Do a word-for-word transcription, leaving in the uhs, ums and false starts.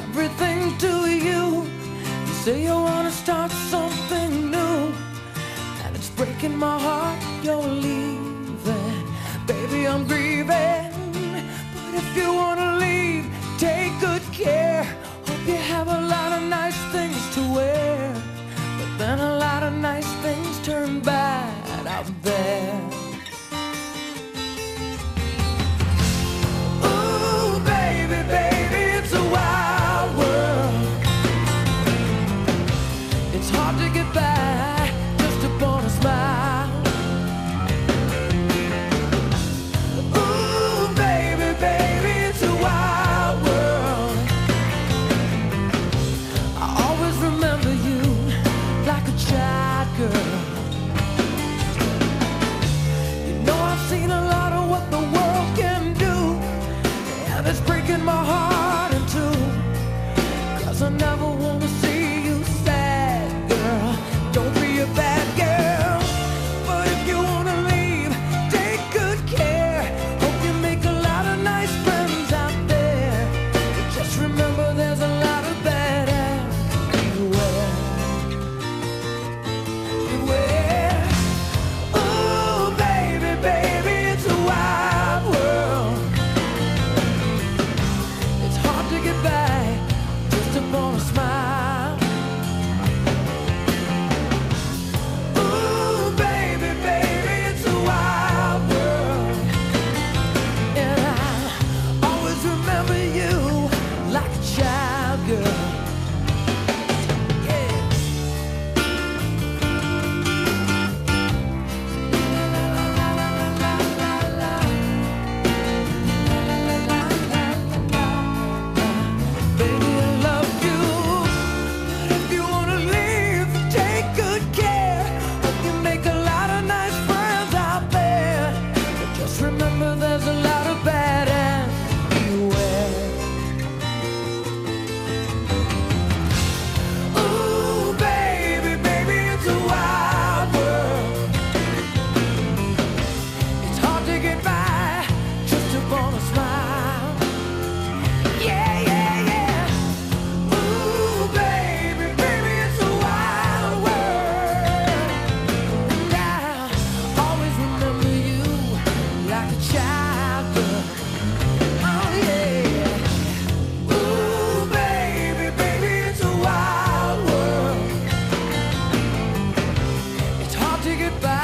everything to you. You say you wanna start something new, and it's breaking my heart you're leaving. Baby, I'm grieving, but if you wanna leave, take good care. Hope you have a lot of nice things to wear, but then a lot of nice things turn bad out there. Ooh, baby, baby, it's a wild world. It's hard to get by just upon a smile. Ooh, baby, baby, it's a wild world. I always remember you like a child girl. You know I've seen a lot of what the world can do, and it's breaking my heart in two, 'cause I never wanna see you sad, girl. Don't be a bad girl, but if you wanna leave, take good care. Hope you make a lot of nice friends out there, but just remember there's a lot of bad ass everywhere. Beware. Ooh, baby, baby, it's a wild world. It's hard to get by just upon a smile. Ooh, baby, baby, it's a wild world. And I always remember you like a child girl. Yeah. Baby, I love you, but if you wanna leave, take good care. Hope you make a lot of nice friends out there, but just remember there's a lot of bad and beware. Ooh, baby, baby, it's a wild world. It's hard to get by just upon a smile. Yeah, yeah, yeah. Ooh, baby, baby, it's a wild world. And I always remember you like a child girl. Oh, yeah. Ooh, baby, baby, it's a wild world. It's hard to get by